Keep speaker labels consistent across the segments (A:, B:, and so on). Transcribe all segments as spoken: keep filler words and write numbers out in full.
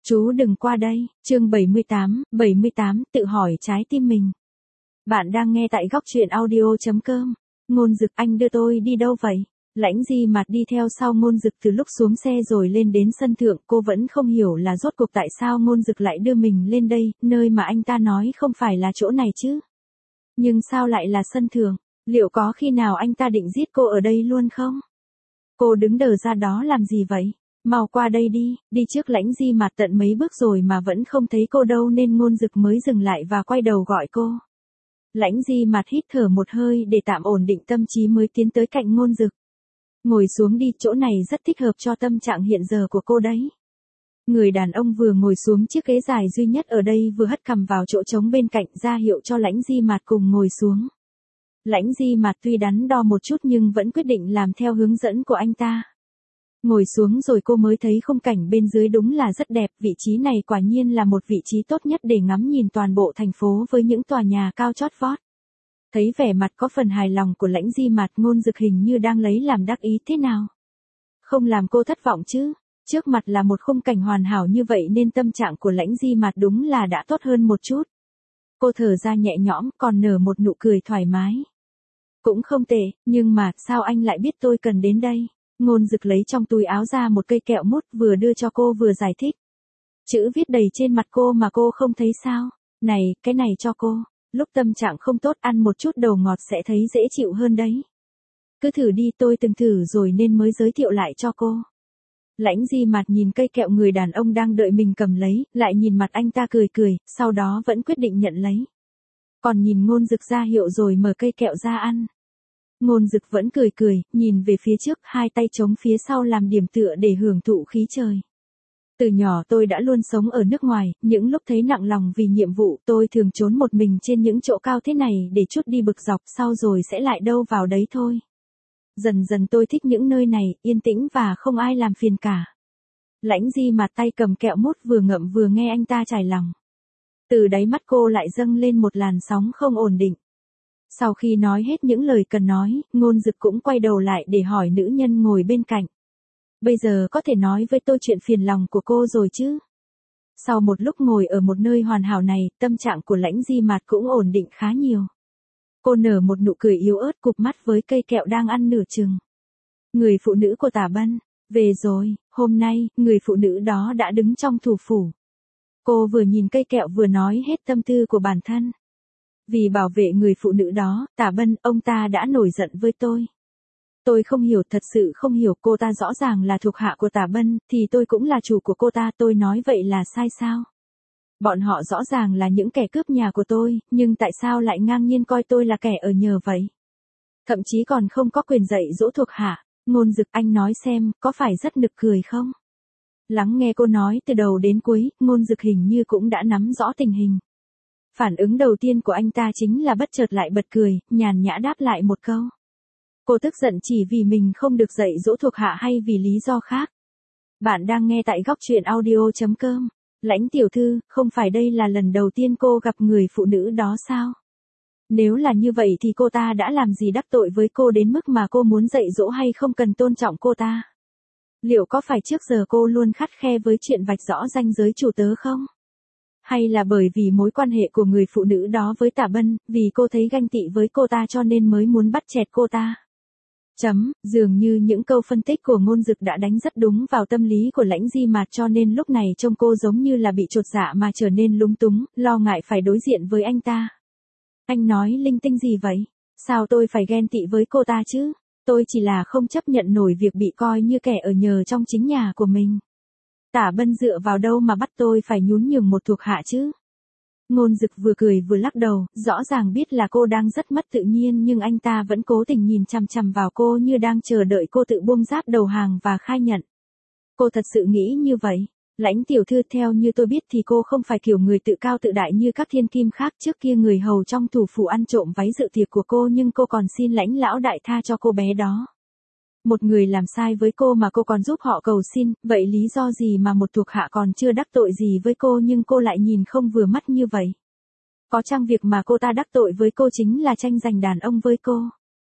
A: Chú đừng qua đây, chương bảy mươi tám, bảy mươi tám, tự hỏi trái tim mình. Bạn đang nghe tại góc truyện audio chấm com. Ngôn Dực, anh đưa tôi đi đâu vậy? Lãnh Di Mạt đi theo sau Ngôn Dực từ lúc xuống xe rồi lên đến sân thượng, cô vẫn không hiểu là rốt cuộc tại sao Ngôn Dực lại đưa mình lên đây, nơi mà anh ta nói không phải là chỗ này chứ. Nhưng sao lại là sân thượng? Liệu có khi nào anh ta định giết cô ở đây luôn không? Cô đứng đờ ra đó làm gì vậy? Mau qua đây đi, đi trước. Lãnh Di Mạt tận mấy bước rồi mà vẫn không thấy cô đâu nên Ngôn Dực mới dừng lại và quay đầu gọi cô. Lãnh Di Mạt hít thở một hơi để tạm ổn định tâm trí mới tiến tới cạnh Ngôn Dực. Ngồi xuống đi, chỗ này rất thích hợp cho tâm trạng hiện giờ của cô đấy. Người đàn ông vừa ngồi xuống chiếc ghế dài duy nhất ở đây vừa hất cằm vào chỗ trống bên cạnh ra hiệu cho Lãnh Di Mạt cùng ngồi xuống. Lãnh Di Mạt tuy đắn đo một chút nhưng vẫn quyết định làm theo hướng dẫn của anh ta. Ngồi xuống rồi cô mới thấy khung cảnh bên dưới đúng là rất đẹp, vị trí này quả nhiên là một vị trí tốt nhất để ngắm nhìn toàn bộ thành phố với những tòa nhà cao chót vót. Thấy vẻ mặt có phần hài lòng của Lãnh Di Mạt, Ngôn Dực hình như đang lấy làm đắc ý thế nào. Không làm cô thất vọng chứ, trước mặt là một khung cảnh hoàn hảo như vậy nên tâm trạng của Lãnh Di Mạt đúng là đã tốt hơn một chút. Cô thở ra nhẹ nhõm còn nở một nụ cười thoải mái. Cũng không tệ, nhưng mà sao anh lại biết tôi cần đến đây? Ngôn Dực lấy trong túi áo ra một cây kẹo mút vừa đưa cho cô vừa giải thích. Chữ viết đầy trên mặt cô mà cô không thấy sao? Này, cái này cho cô. Lúc tâm trạng không tốt ăn một chút đầu ngọt sẽ thấy dễ chịu hơn đấy. Cứ thử đi, tôi từng thử rồi nên mới giới thiệu lại cho cô. Lãnh Di Mạt nhìn cây kẹo người đàn ông đang đợi mình cầm lấy, lại nhìn mặt anh ta cười cười, sau đó vẫn quyết định nhận lấy. Còn nhìn Ngôn Dực ra hiệu rồi mở cây kẹo ra ăn. Ngôn Dực vẫn cười cười, nhìn về phía trước, hai tay chống phía sau làm điểm tựa để hưởng thụ khí trời. Từ nhỏ tôi đã luôn sống ở nước ngoài, những lúc thấy nặng lòng vì nhiệm vụ tôi thường trốn một mình trên những chỗ cao thế này để chút đi bực dọc, sau rồi sẽ lại đâu vào đấy thôi. Dần dần tôi thích những nơi này, yên tĩnh và không ai làm phiền cả. Lãnh Di Mạt tay cầm kẹo mút vừa ngậm vừa nghe anh ta trải lòng. Từ đáy mắt cô lại dâng lên một làn sóng không ổn định. Sau khi nói hết những lời cần nói, Ngôn Dực cũng quay đầu lại để hỏi nữ nhân ngồi bên cạnh. Bây giờ có thể nói với tôi chuyện phiền lòng của cô rồi chứ? Sau một lúc ngồi ở một nơi hoàn hảo này, tâm trạng của Lãnh Di Mạt cũng ổn định khá nhiều. Cô nở một nụ cười yếu ớt cụp mắt với cây kẹo đang ăn nửa chừng. Người phụ nữ của Tả Bân, về rồi, hôm nay, người phụ nữ đó đã đứng trong thủ phủ. Cô vừa nhìn cây kẹo vừa nói hết tâm tư của bản thân. Vì bảo vệ người phụ nữ đó, Tả Bân, ông ta đã nổi giận với tôi. Tôi không hiểu, thật sự không hiểu, cô ta rõ ràng là thuộc hạ của Tả Bân, thì tôi cũng là chủ của cô ta, tôi nói vậy là sai sao? Bọn họ rõ ràng là những kẻ cướp nhà của tôi, nhưng tại sao lại ngang nhiên coi tôi là kẻ ở nhờ vậy? Thậm chí còn không có quyền dạy dỗ thuộc hạ. Ngôn Dực, anh nói xem, có phải rất nực cười không? Lắng nghe cô nói từ đầu đến cuối, Ngôn Dực hình như cũng đã nắm rõ tình hình. Phản ứng đầu tiên của anh ta chính là bất chợt lại bật cười, nhàn nhã đáp lại một câu. Cô tức giận chỉ vì mình không được dạy dỗ thuộc hạ hay vì lý do khác? Bạn đang nghe tại góc truyện audio chấm com. Lãnh tiểu thư, không phải đây là lần đầu tiên cô gặp người phụ nữ đó sao? Nếu là như vậy thì cô ta đã làm gì đắc tội với cô đến mức mà cô muốn dạy dỗ hay không cần tôn trọng cô ta? Liệu có phải trước giờ cô luôn khắt khe với chuyện vạch rõ ranh giới chủ tớ không? Hay là bởi vì mối quan hệ của người phụ nữ đó với Tả Bân, vì cô thấy ganh tị với cô ta cho nên mới muốn bắt chẹt cô ta? Chấm, dường như những câu phân tích của Ngôn Dực đã đánh rất đúng vào tâm lý của Lãnh Di Mạt cho nên lúc này trông cô giống như là bị chột dạ mà trở nên lúng túng, lo ngại phải đối diện với anh ta. Anh nói linh tinh gì vậy? Sao tôi phải ghen tị với cô ta chứ? Tôi chỉ là không chấp nhận nổi việc bị coi như kẻ ở nhờ trong chính nhà của mình. Tả Bân dựa vào đâu mà bắt tôi phải nhún nhường một thuộc hạ chứ? Ngôn Dực vừa cười vừa lắc đầu, rõ ràng biết là cô đang rất mất tự nhiên nhưng anh ta vẫn cố tình nhìn chằm chằm vào cô như đang chờ đợi cô tự buông giáp đầu hàng và khai nhận. Cô thật sự nghĩ như vậy? Lãnh tiểu thư, theo như tôi biết thì cô không phải kiểu người tự cao tự đại như các thiên kim khác. Trước kia người hầu trong thủ phủ ăn trộm váy dự tiệc của cô nhưng cô còn xin Lãnh lão đại tha cho cô bé đó. Một người làm sai với cô mà cô còn giúp họ cầu xin, vậy lý do gì mà một thuộc hạ còn chưa đắc tội gì với cô nhưng cô lại nhìn không vừa mắt như vậy? Có chăng việc mà cô ta đắc tội với cô chính là tranh giành đàn ông với cô?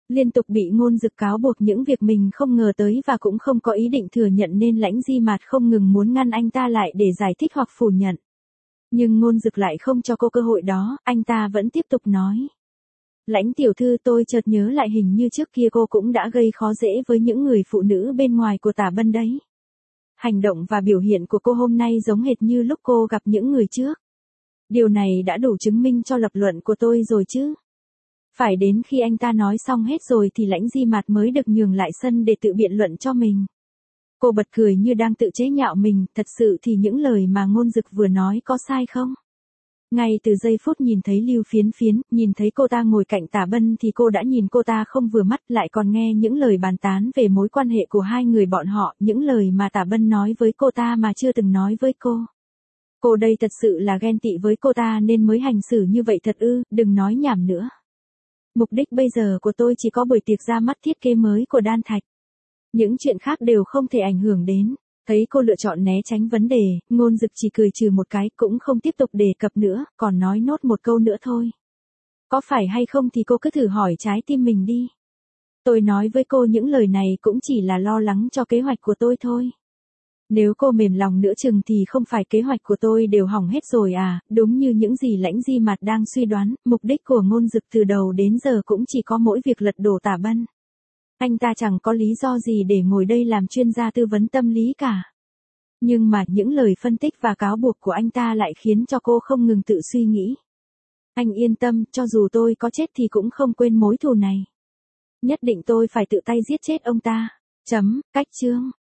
A: Liên tục bị Ngôn Dực cáo buộc những việc mình không ngờ tới và cũng không có ý định thừa nhận nên Lãnh Di Mạt không ngừng muốn ngăn anh ta lại để giải thích hoặc phủ nhận. Nhưng Ngôn Dực lại không cho cô cơ hội đó, anh ta vẫn tiếp tục nói. Lãnh tiểu thư, tôi chợt nhớ lại hình như trước kia cô cũng đã gây khó dễ với những người phụ nữ bên ngoài của Tả Bân đấy. Hành động và biểu hiện của cô hôm nay giống hệt như lúc cô gặp những người trước. Điều này đã đủ chứng minh cho lập luận của tôi rồi chứ. Phải đến khi anh ta nói xong hết rồi thì Lãnh Di Mạt mới được nhường lại sân để tự biện luận cho mình. Cô bật cười như đang tự chế nhạo mình, thật sự thì những lời mà Ngôn Dực vừa nói có sai không? Ngay từ giây phút nhìn thấy Lưu Phiến Phiến, nhìn thấy cô ta ngồi cạnh Tả Bân thì cô đã nhìn cô ta không vừa mắt, lại còn nghe những lời bàn tán về mối quan hệ của hai người bọn họ, những lời mà Tả Bân nói với cô ta mà chưa từng nói với cô. Cô đây thật sự là ghen tị với cô ta nên mới hành xử như vậy thật ư, đừng nói nhảm nữa. Mục đích bây giờ của tôi chỉ có buổi tiệc ra mắt thiết kế mới của Đan Thạch. Những chuyện khác đều không thể ảnh hưởng đến. Thấy cô lựa chọn né tránh vấn đề, Ngôn Dực chỉ cười trừ một cái, cũng không tiếp tục đề cập nữa, còn nói nốt một câu nữa thôi. Có phải hay không thì cô cứ thử hỏi trái tim mình đi. Tôi nói với cô những lời này cũng chỉ là lo lắng cho kế hoạch của tôi thôi. Nếu cô mềm lòng nữa chừng thì không phải kế hoạch của tôi đều hỏng hết rồi à, đúng như những gì Lãnh Di Mạt đang suy đoán, mục đích của Ngôn Dực từ đầu đến giờ cũng chỉ có mỗi việc lật đổ Tả Bân. Anh ta chẳng có lý do gì để ngồi đây làm chuyên gia tư vấn tâm lý cả. Nhưng mà những lời phân tích và cáo buộc của anh ta lại khiến cho cô không ngừng tự suy nghĩ. Anh yên tâm, cho dù tôi có chết thì cũng không quên mối thù này. Nhất định tôi phải tự tay giết chết ông ta. Chấm, cách chương.